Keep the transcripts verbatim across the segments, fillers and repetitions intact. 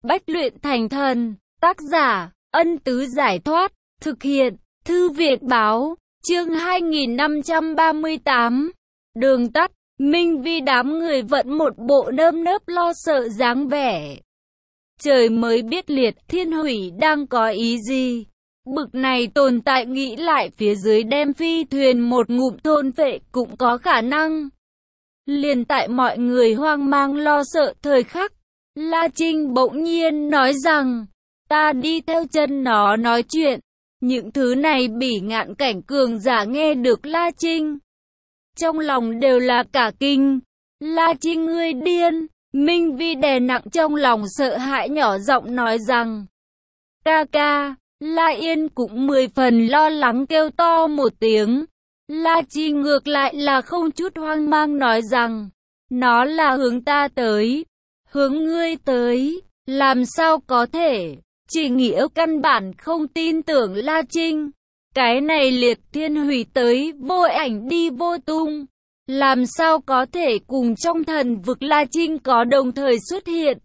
bách luyện thành thần. Tác giả, Ân Tứ Giải Thoát. Thực hiện, Thư Viện Báo. Chương hai nghìn năm trăm ba mươi tám. Đường tắt. Minh Vi đám người vẫn một bộ nơm nớp lo sợ dáng vẻ. Trời mới biết Liệt Thiên Hủy đang có ý gì. Bực này tồn tại nghĩ lại phía dưới đem phi thuyền một ngụm thôn vệ cũng có khả năng. Liền tại mọi người hoang mang lo sợ thời khắc, La Trinh bỗng nhiên nói rằng, ta đi theo chân nó nói chuyện. Những thứ này bỉ ngạn cảnh cường giả nghe được La Trinh, trong lòng đều là cả kinh. La Trinh ngươi điên. Minh Vi đè nặng trong lòng sợ hãi nhỏ giọng nói rằng, ca ca. La Yên cũng mười phần lo lắng kêu to một tiếng. La Trinh ngược lại là không chút hoang mang nói rằng, nó là hướng ta tới, hướng ngươi tới, làm sao có thể. Chỉ Nghĩa căn bản không tin tưởng La Trinh. Cái này Liệt Thiên Hủy tới vô ảnh đi vô tung, làm sao có thể cùng trong thần vực La Trinh có đồng thời xuất hiện.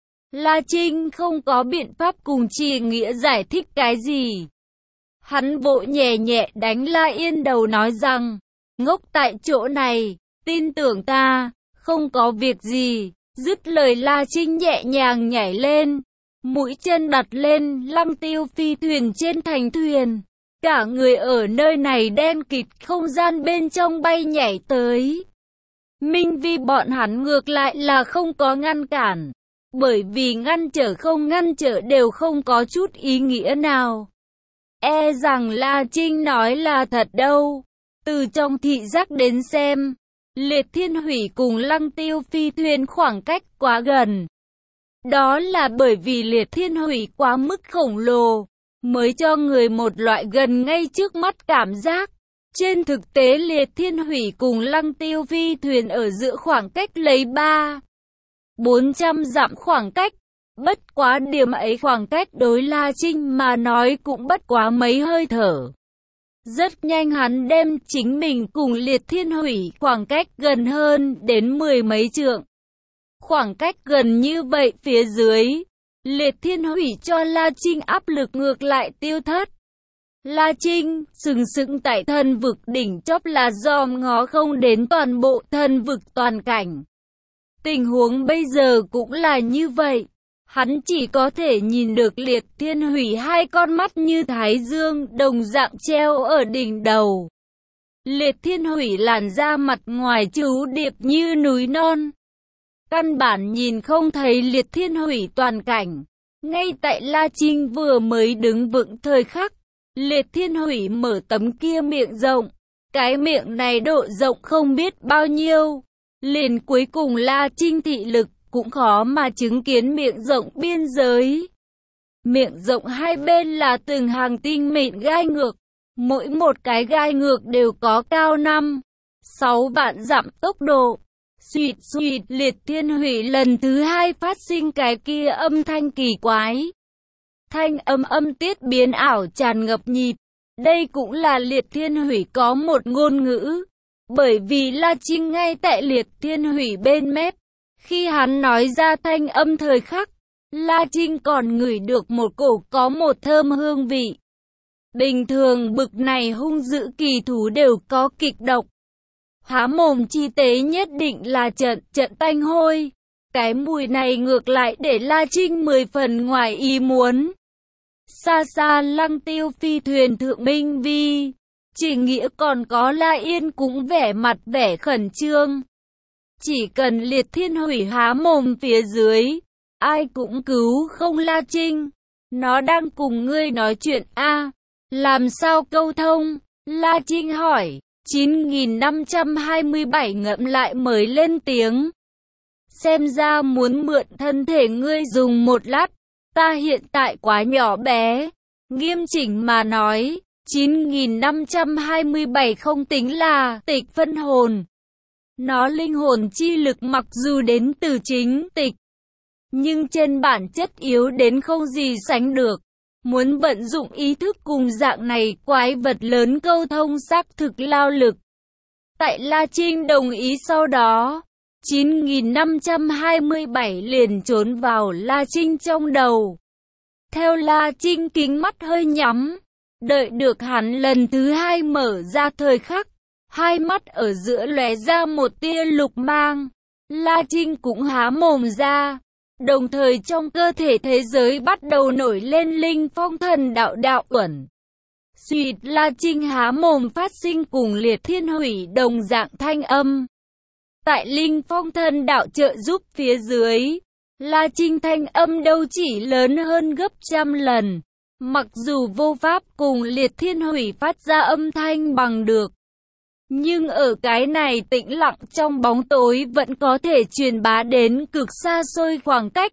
La Trinh không có biện pháp cùng Chỉ Nghĩa giải thích cái gì. Hắn vỗ nhẹ nhẹ đánh La Yên đầu nói rằng, ngốc tại chỗ này, tin tưởng ta, không có việc gì. Dứt lời La Trinh nhẹ nhàng nhảy lên, mũi chân đặt lên lăng tiêu phi thuyền trên thành thuyền. Cả người ở nơi này đen kịt không gian bên trong bay nhảy tới. Minh Vi bọn hắn ngược lại là không có ngăn cản. Bởi vì ngăn trở không ngăn trở đều không có chút ý nghĩa nào. E rằng La Trinh nói là thật đâu. Từ trong thị giác đến xem, Liệt Thiên Hủy cùng lăng tiêu phi thuyền khoảng cách quá gần. Đó là bởi vì Liệt Thiên Hủy quá mức khổng lồ, mới cho người một loại gần ngay trước mắt cảm giác. Trên thực tế Liệt Thiên Hủy cùng lăng tiêu phi thuyền ở giữa khoảng cách lấy ba bốn trăm dặm khoảng cách. Bất quá điểm ấy khoảng cách đối La Trinh mà nói cũng bất quá mấy hơi thở. Rất nhanh hắn đem chính mình cùng Liệt Thiên Hủy khoảng cách gần hơn đến mười mấy trượng. Khoảng cách gần như vậy phía dưới, Liệt Thiên Hủy cho La Trinh áp lực ngược lại tiêu thất. La Trinh sừng sững tại thần vực đỉnh chóp là dòm ngó không đến toàn bộ thần vực toàn cảnh. Tình huống bây giờ cũng là như vậy. Hắn chỉ có thể nhìn được Liệt Thiên Hủy hai con mắt như thái dương đồng dạng treo ở đỉnh đầu. Liệt Thiên Hủy làn da mặt ngoài chú điệp như núi non. Căn bản nhìn không thấy Liệt Thiên Hủy toàn cảnh. Ngay tại La Trinh vừa mới đứng vững thời khắc, Liệt Thiên Hủy mở tấm kia miệng rộng. Cái miệng này độ rộng không biết bao nhiêu. Liền cuối cùng La Trinh thị lực cũng khó mà chứng kiến miệng rộng biên giới. Miệng rộng hai bên là từng hàng tinh mịn gai ngược. Mỗi một cái gai ngược đều có cao năm, sáu vạn dặm tốc độ. Xuyệt xuyệt Liệt Thiên Hủy lần thứ hai phát sinh cái kia âm thanh kỳ quái. Thanh âm âm tiết biến ảo tràn ngập nhịp. Đây cũng là Liệt Thiên Hủy có một ngôn ngữ. Bởi vì La Trinh ngay tại Liệt Thiên Hủy bên mép. Khi hắn nói ra thanh âm thời khắc, La Trinh còn ngửi được một cổ có một thơm hương vị. Bình thường bực này hung dữ kỳ thú đều có kịch độc. Há mồm chi tế nhất định là trận trận tanh hôi. Cái mùi này ngược lại để La Trinh mười phần ngoài ý muốn. Xa xa lăng tiêu phi thuyền thượng Minh Vi, Chỉ Nghĩa còn có La Yên cũng vẻ mặt vẻ khẩn trương. Chỉ cần Liệt Thiên Hủy há mồm phía dưới, ai cũng cứu không La Trinh. Nó đang cùng ngươi nói chuyện a à, làm sao câu thông? La Trinh hỏi. chín nghìn năm trăm hai mươi bảy ngậm lại mới lên tiếng. Xem ra muốn mượn thân thể ngươi dùng một lát. Ta hiện tại quá nhỏ bé. Nghiêm chỉnh mà nói, chín nghìn năm trăm hai mươi bảy không tính là tịch phân hồn. Nó linh hồn chi lực mặc dù đến từ chính tịch, nhưng trên bản chất yếu đến không gì sánh được. Muốn vận dụng ý thức cùng dạng này quái vật lớn câu thông xác thực lao lực. Tại La Trinh đồng ý sau đó, chín nghìn năm trăm hai mươi bảy liền trốn vào La Trinh trong đầu. Theo La Trinh kính mắt hơi nhắm, đợi được hắn lần thứ hai mở ra thời khắc, hai mắt ở giữa lóe ra một tia lục mang. La Trinh cũng há mồm ra, đồng thời trong cơ thể thế giới bắt đầu nổi lên linh phong thần đạo đạo uẩn. Xuyệt, La Trinh há mồm phát sinh cùng Liệt Thiên Hủy đồng dạng thanh âm. Tại linh phong thần đạo trợ giúp phía dưới, La Trinh thanh âm đâu chỉ lớn hơn gấp trăm lần. Mặc dù vô pháp cùng Liệt Thiên Hủy phát ra âm thanh bằng được, nhưng ở cái này tĩnh lặng trong bóng tối vẫn có thể truyền bá đến cực xa xôi khoảng cách.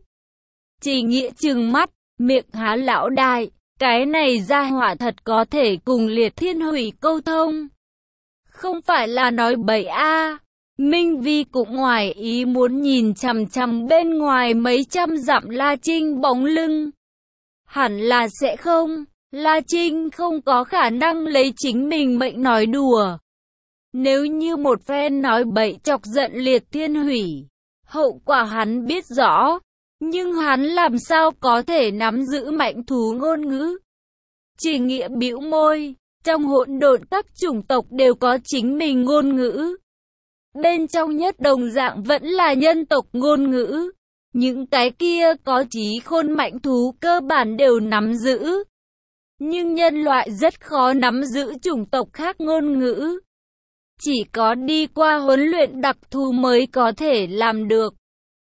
Chỉ Nghĩa trừng mắt, miệng há lão đại, cái này gia hỏa thật có thể cùng Liệt Thiên Hủy câu thông. Không phải là nói bậy a. À. Minh Vi cũng ngoài ý muốn nhìn chằm chằm bên ngoài mấy trăm dặm La Trinh bóng lưng. Hẳn là sẽ không, La Trinh không có khả năng lấy chính mình mệnh nói đùa. Nếu như một phen nói bậy chọc giận Liệt Thiên Hủy, hậu quả hắn biết rõ, nhưng hắn làm sao có thể nắm giữ mãnh thú ngôn ngữ. Chỉ Nghĩa bĩu môi, trong hỗn độn các chủng tộc đều có chính mình ngôn ngữ. Bên trong nhất đồng dạng vẫn là nhân tộc ngôn ngữ. Những cái kia có trí khôn mãnh thú cơ bản đều nắm giữ. Nhưng nhân loại rất khó nắm giữ chủng tộc khác ngôn ngữ. Chỉ có đi qua huấn luyện đặc thù mới có thể làm được.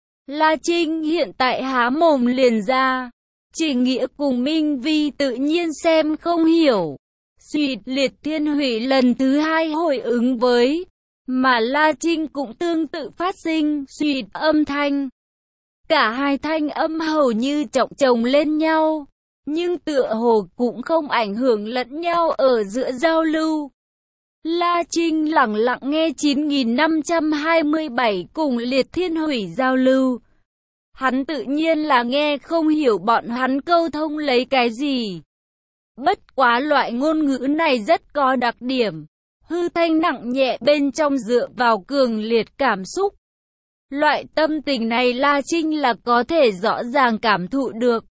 La Trinh hiện tại há mồm liền ra. Chỉ Nghĩa cùng Minh Vi tự nhiên xem không hiểu. Xuyệt, Liệt Thiên Hủy lần thứ hai hồi ứng với. Mà La Trinh cũng tương tự phát sinh xuyệt âm thanh. Cả hai thanh âm hầu như chồng chồng lên nhau, nhưng tựa hồ cũng không ảnh hưởng lẫn nhau ở giữa giao lưu. La Trinh lặng lặng nghe chín nghìn năm trăm hai mươi bảy cùng Liệt Thiên Hủy giao lưu. Hắn tự nhiên là nghe không hiểu bọn hắn câu thông lấy cái gì. Bất quá loại ngôn ngữ này rất có đặc điểm. Hư thanh nặng nhẹ bên trong dựa vào cường liệt cảm xúc. Loại tâm tình này La Trinh là có thể rõ ràng cảm thụ được.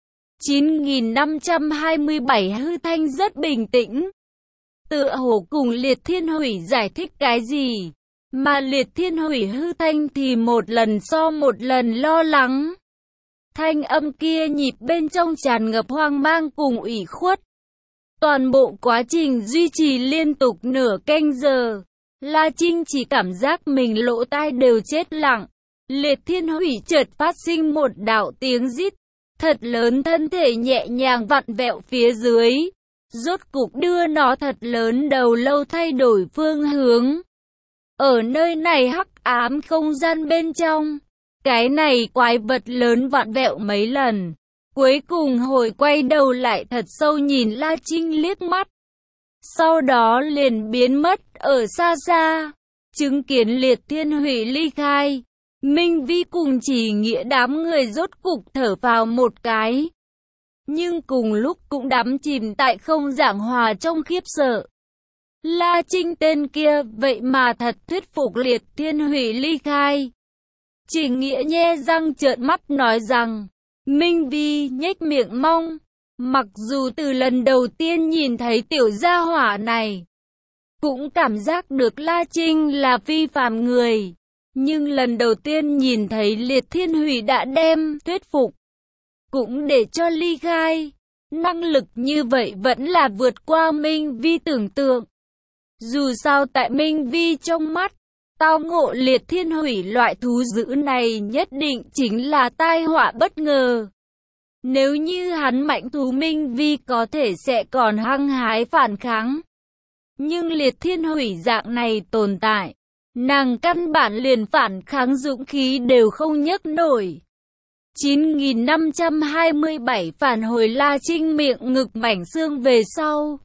chín nghìn năm trăm hai mươi bảy hư thanh rất bình tĩnh. Tựa hồ cùng Liệt Thiên Hủy giải thích cái gì. Mà Liệt Thiên Hủy hư thanh thì một lần so một lần lo lắng. Thanh âm kia nhịp bên trong tràn ngập hoang mang cùng ủy khuất. Toàn bộ quá trình duy trì liên tục nửa canh giờ. La Trinh chỉ cảm giác mình lỗ tai đều chết lặng. Liệt Thiên Hủy chợt phát sinh một đạo tiếng rít thật lớn, thân thể nhẹ nhàng vặn vẹo phía dưới. Rốt cục đưa nó thật lớn đầu lâu thay đổi phương hướng. Ở nơi này hắc ám không gian bên trong, cái này quái vật lớn vặn vẹo mấy lần. Cuối cùng hồi quay đầu lại thật sâu nhìn La Trinh liếc mắt. Sau đó liền biến mất ở xa xa. Chứng kiến Liệt Thiên Hủy ly khai, Minh Vi cùng Chỉ Nghĩa đám người rốt cục thở vào một cái. Nhưng cùng lúc cũng đắm chìm tại không giảng hòa trong khiếp sợ. La Trinh tên kia vậy mà thật thuyết phục Liệt Thiên Hủy ly khai. Chỉ Nghĩa nhe răng trợn mắt nói rằng, Minh Vi nhếch miệng mong, mặc dù từ lần đầu tiên nhìn thấy tiểu gia hỏa này, cũng cảm giác được La Trinh là phi phàm người, nhưng lần đầu tiên nhìn thấy Liệt Thiên Hủy đã đem thuyết phục, cũng để cho ly khai, năng lực như vậy vẫn là vượt qua Minh Vi tưởng tượng. Dù sao tại Minh Vi trong mắt, tao ngộ Liệt Thiên Hủy loại thú dữ này nhất định chính là tai họa bất ngờ. Nếu như hắn mạnh thú Minh Vi có thể sẽ còn hăng hái phản kháng. Nhưng Liệt Thiên Hủy dạng này tồn tại, nàng căn bản liền phản kháng dũng khí đều không nhấc nổi. chín nghìn năm trăm hai mươi bảy phản hồi La Trinh miệng ngực mảnh xương về sau.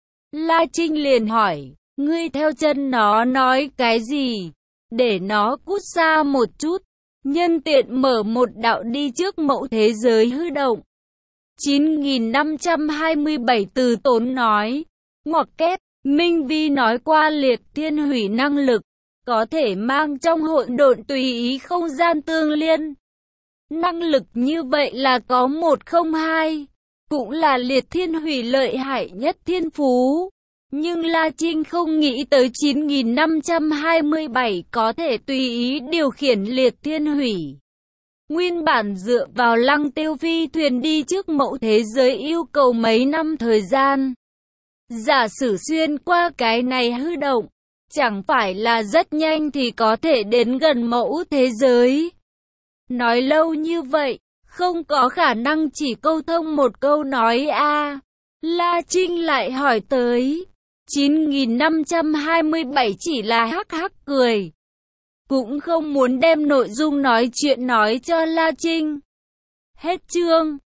La Trinh liền hỏi, ngươi theo chân nó nói cái gì? Để nó cút xa một chút. Nhân tiện mở một đạo đi trước mẫu thế giới hư động. chín nghìn năm trăm hai mươi bảy Từ Tốn nói, ngoặc kép, Minh Vi nói qua Liệt Thiên Hủy năng lực. có thể mang trong hỗn độn tùy ý không gian tương liên. Năng lực như vậy là có một không hai, cũng là liệt thiên hủy lợi hại nhất thiên phú. Nhưng La Trinh không nghĩ tới chín nghìn năm trăm hai mươi bảy có thể tùy ý điều khiển liệt thiên hủy. Nguyên bản dựa vào Lăng Tiêu phi thuyền đi trước mẫu thế giới yêu cầu mấy năm thời gian. Giả sử xuyên qua cái này hư động, chẳng phải là rất nhanh thì có thể đến gần mẫu thế giới. Nói lâu như vậy, không có khả năng chỉ câu thông một câu nói a. À. La Trinh lại hỏi tới. chín nghìn năm trăm hai mươi bảy chỉ là hắc hắc cười. Cũng không muốn đem nội dung nói chuyện nói cho La Trinh. Hết chương.